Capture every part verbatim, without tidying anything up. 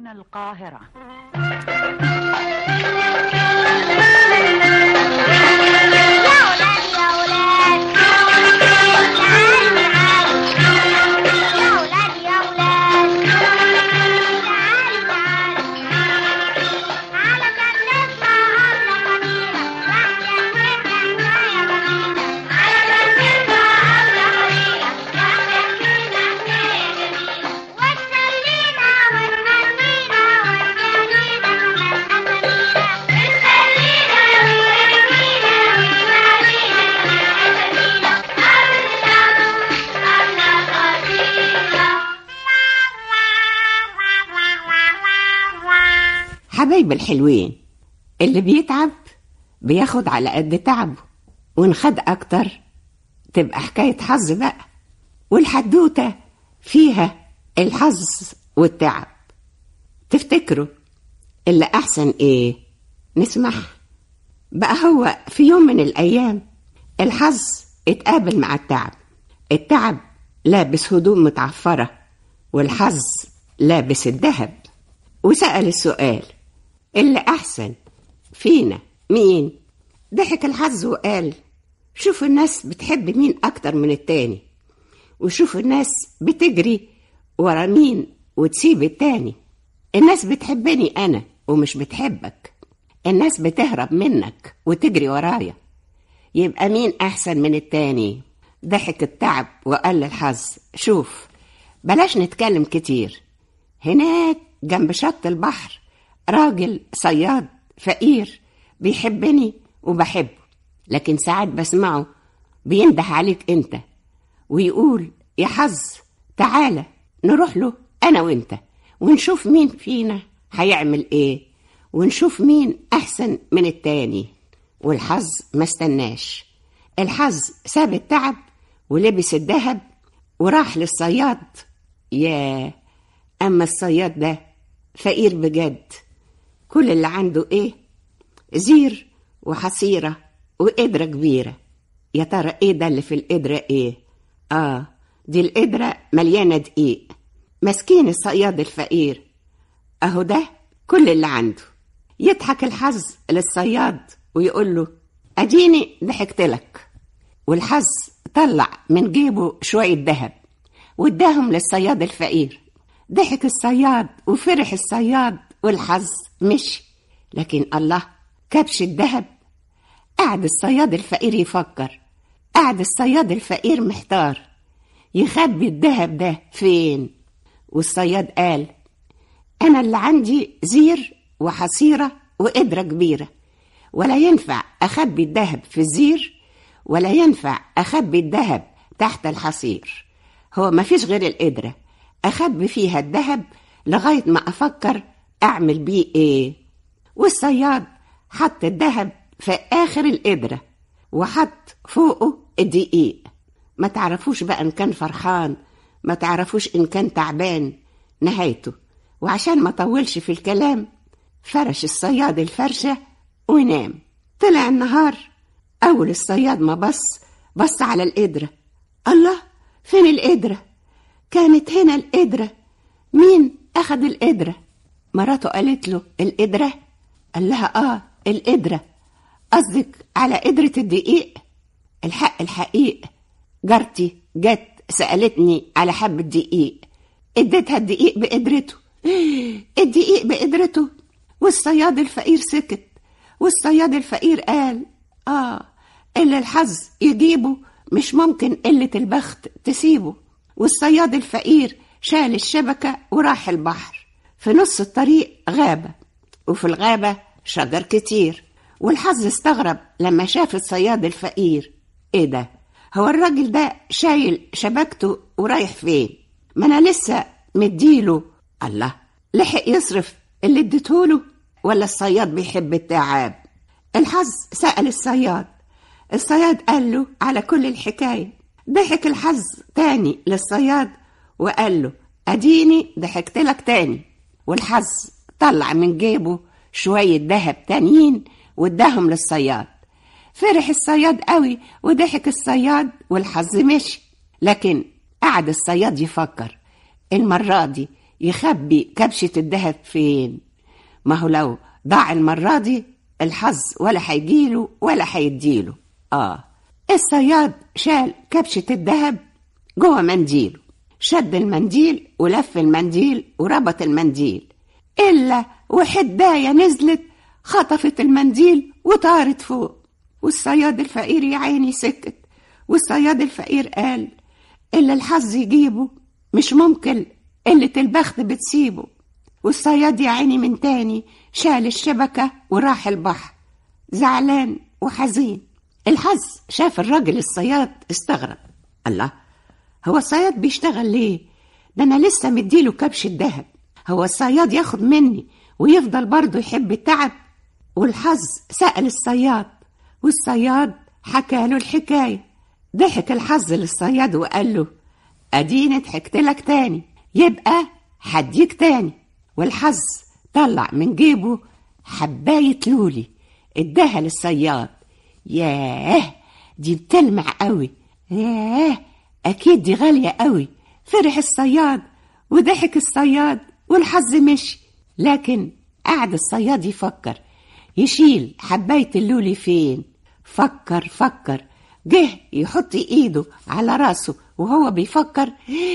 هنا القاهرة. حبايب الحلوين، اللي بيتعب بياخد على قد تعبه، ونخد أكتر تبقى حكاية حظ بقى، والحدوتة فيها الحظ والتعب. تفتكروا اللي أحسن إيه؟ نسمح بقى. هو في يوم من الأيام الحظ اتقابل مع التعب. التعب لابس هدوم متعفرة والحظ لابس الذهب، وسأل السؤال: اللي أحسن فينا مين؟ ضحك الحظ وقال: شوفوا الناس بتحب مين أكتر من التاني، وشوفوا الناس بتجري ورا مين وتسيب التاني. الناس بتحبني أنا ومش بتحبك، الناس بتهرب منك وتجري ورايا، يبقى مين أحسن من التاني؟ ضحك التعب وقال للحظ: شوف، بلاش نتكلم كتير. هناك جنب شط البحر راجل صياد فقير بيحبني وبحبه، لكن ساعات بسمعه بينده عليك انت ويقول: يا حظ تعالى نروح له انا وانت ونشوف مين فينا هيعمل ايه، ونشوف مين احسن من التاني. والحظ ما استناش، الحظ ساب التعب ولبس الذهب وراح للصياد. يا اما الصياد ده فقير بجد، كل اللي عنده ايه؟ زير وحصيرة وقدرة كبيرة. يا ترى ايه ده اللي في القدرة؟ ايه؟ اه دي القدرة مليانة دقيق. مسكين الصياد الفقير، اهو ده كل اللي عنده. يضحك الحظ للصياد ويقول له: اديني ضحكت لك. والحظ طلع من جيبه شوية ذهب واداهم للصياد الفقير. ضحك الصياد وفرح الصياد والحظ مشي. لكن الله، كبش الذهب. قعد الصياد الفقير يفكر، قعد الصياد الفقير محتار يخبي الذهب ده فين. والصياد قال: أنا اللي عندي زير وحصيرة وقدرة كبيرة، ولا ينفع أخبي الذهب في الزير، ولا ينفع أخبي الذهب تحت الحصير. هو ما فيش غير القدرة أخبي فيها الذهب لغاية ما أفكر أعمل بيه إيه. والصياد حط الذهب في آخر القدرة وحط فوقه الدقيق. ما تعرفوش بقى إن كان فرحان، ما تعرفوش إن كان تعبان. نهايته، وعشان ما طولش في الكلام، فرش الصياد الفرشة ونام. طلع النهار، أول الصياد ما بص بص على القدرة. الله، فين القدرة؟ كانت هنا القدرة. مين أخذ القدرة؟ مراته قالت له: القدرة؟ قال لها: آه القدرة. قصدك على قدرة الدقيق؟ الحق الحقيق، جارتي جت سألتني على حبة دقيق، اديتها الدقيق بقدرته. الدقيق بقدرته؟ والصياد الفقير سكت. والصياد الفقير قال: آه اللي الحظ يجيبه مش ممكن قلة البخت تسيبه. والصياد الفقير شال الشبكة وراح البحر. في نص الطريق غابة، وفي الغابة شجر كتير. والحظ استغرب لما شاف الصياد الفقير. ايه ده؟ هو الراجل ده شايل شبكته ورايح فين؟ ما انا لسه مديله. الله، لحق يصرف اللي اديتهوله ولا الصياد بيحب التعب؟ الحظ سأل الصياد. الصياد قال له على كل الحكاية. ضحك الحظ تاني للصياد وقال له: اديني ضحكت لك تاني. والحظ طلع من جيبه شوية ذهب تانيين واداهم للصياد. فرح الصياد قوي وضحك الصياد والحظ مشي. لكن قعد الصياد يفكر: المرة دي يخبي كبشة الذهب فين؟ ما هو لو ضاع المرة دي الحظ ولا هيجيله ولا هيديله. آه الصياد شال كبشة الذهب جوه منديله، شد المنديل ولف المنديل وربط المنديل، إلا وحداية نزلت خطفت المنديل وطارت فوق. والصياد الفقير يا عيني سكت. والصياد الفقير قال اللي الحظ يجيبه مش ممكن قلة البخت بتسيبه. والصياد يا عيني من تاني شال الشبكة وراح البحر زعلان وحزين. الحظ شاف الراجل الصياد استغرب، الله، هو الصياد بيشتغل ليه؟ ده أنا لسه مديله كبش الذهب، هو الصياد ياخد مني ويفضل برضه يحب التعب؟ والحظ سأل الصياد والصياد حكاله الحكاية. ضحك الحظ للصياد وقال له أديني ضحكت لك تاني، يبقى حديك تاني. والحظ طلع من جيبه حباية لولي اداها للصياد. ياه دي بتلمع قوي، ياه أكيد دي غالية قوي. فرح الصياد وضحك الصياد والحظ مشي. لكن قعد الصياد يفكر يشيل حباية اللولي فين. فكر فكر جه يحط ايده على راسه وهو بيفكر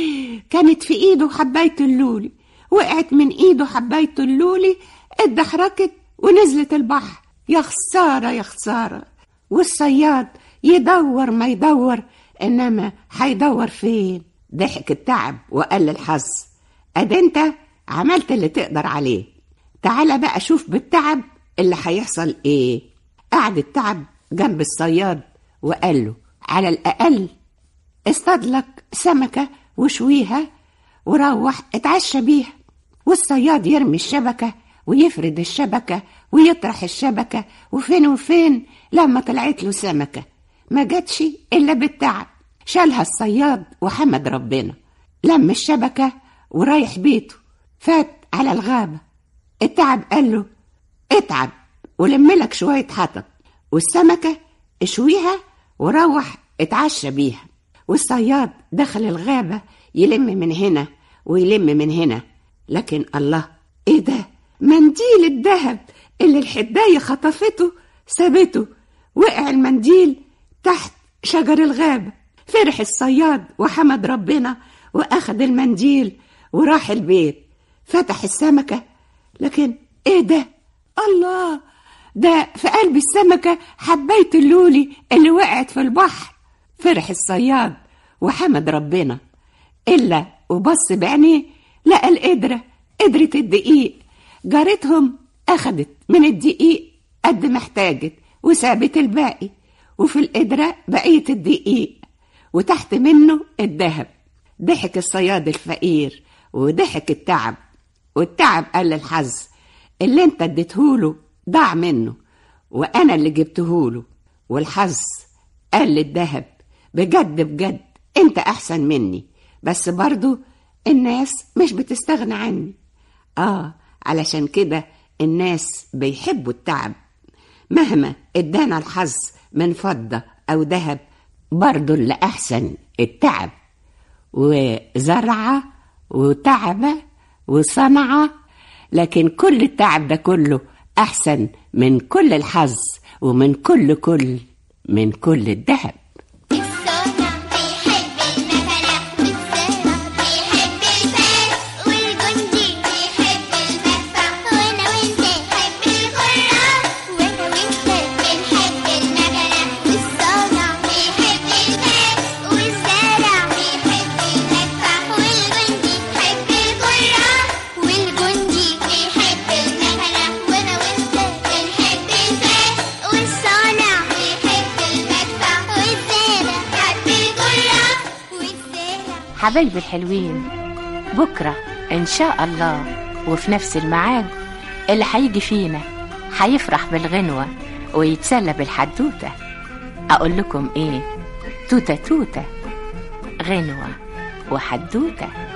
كانت في ايده حباية اللولي، وقعت من ايده حباية اللولي اتدحركت ونزلت البحر. يا خسارة يا خسارة. والصياد يدور ما يدور انما هيدور فين؟ ضحك التعب وقال للحظ ادي انت عملت اللي تقدر عليه، تعال بقى شوف بالتعب اللي هيحصل ايه. قعد التعب جنب الصياد وقال له على الأقل اصطاد لك سمكة وشويها وروح اتعشى بيها. والصياد يرمي الشبكة ويفرد الشبكة ويطرح الشبكة، وفين وفين لما طلعت له سمكة ما جاتش إلا بالتعب. شالها الصياد وحمد ربنا، لم الشبكة ورايح بيته. فات على الغابة، التعب قال له اتعب ولملك شوية حطب، والسمكة اشويها وروح اتعشى بيها. والصياد دخل الغابة يلم من هنا ويلم من هنا، لكن الله، ايه ده؟ منديل الذهب اللي الحداية خطفته سابته. وقع المنديل تحت شجر الغابة. فرح الصياد وحمد ربنا واخد المنديل وراح البيت. فتح السمكة، لكن ايه ده؟ الله، ده في قلب السمكة حباية اللولي اللي وقعت في البحر. فرح الصياد وحمد ربنا، إلا وبص بعينيه لقى القدرة، قدرة الدقيق. جارتهم أخدت من الدقيق قد ما احتاجت وسابت الباقي، وفي القدرة بقية الدقيق وتحت منه الذهب. ضحك الصياد الفقير وضحك التعب، والتعب قال للحظ اللي انت اديتهوله ضاع منه وانا اللي جبتهوله. والحظ قال للذهب بجد بجد انت احسن مني، بس برضو الناس مش بتستغنى عني. اه علشان كده الناس بيحبوا التعب. مهما ادانا الحظ من فضة او ذهب برضو اللي احسن التعب. وزرعة وتعبة وصنعة، لكن كل التعب ده كله أحسن من كل الحظ ومن كل كل من كل الذهب. حبايبي الحلوين، بكرة إن شاء الله وفي نفس الميعاد اللي هيجي فينا هيفرح بالغنوة ويتسلى بالحدوتة. أقول لكم إيه؟ توتة توتة، غنوة وحدوتة.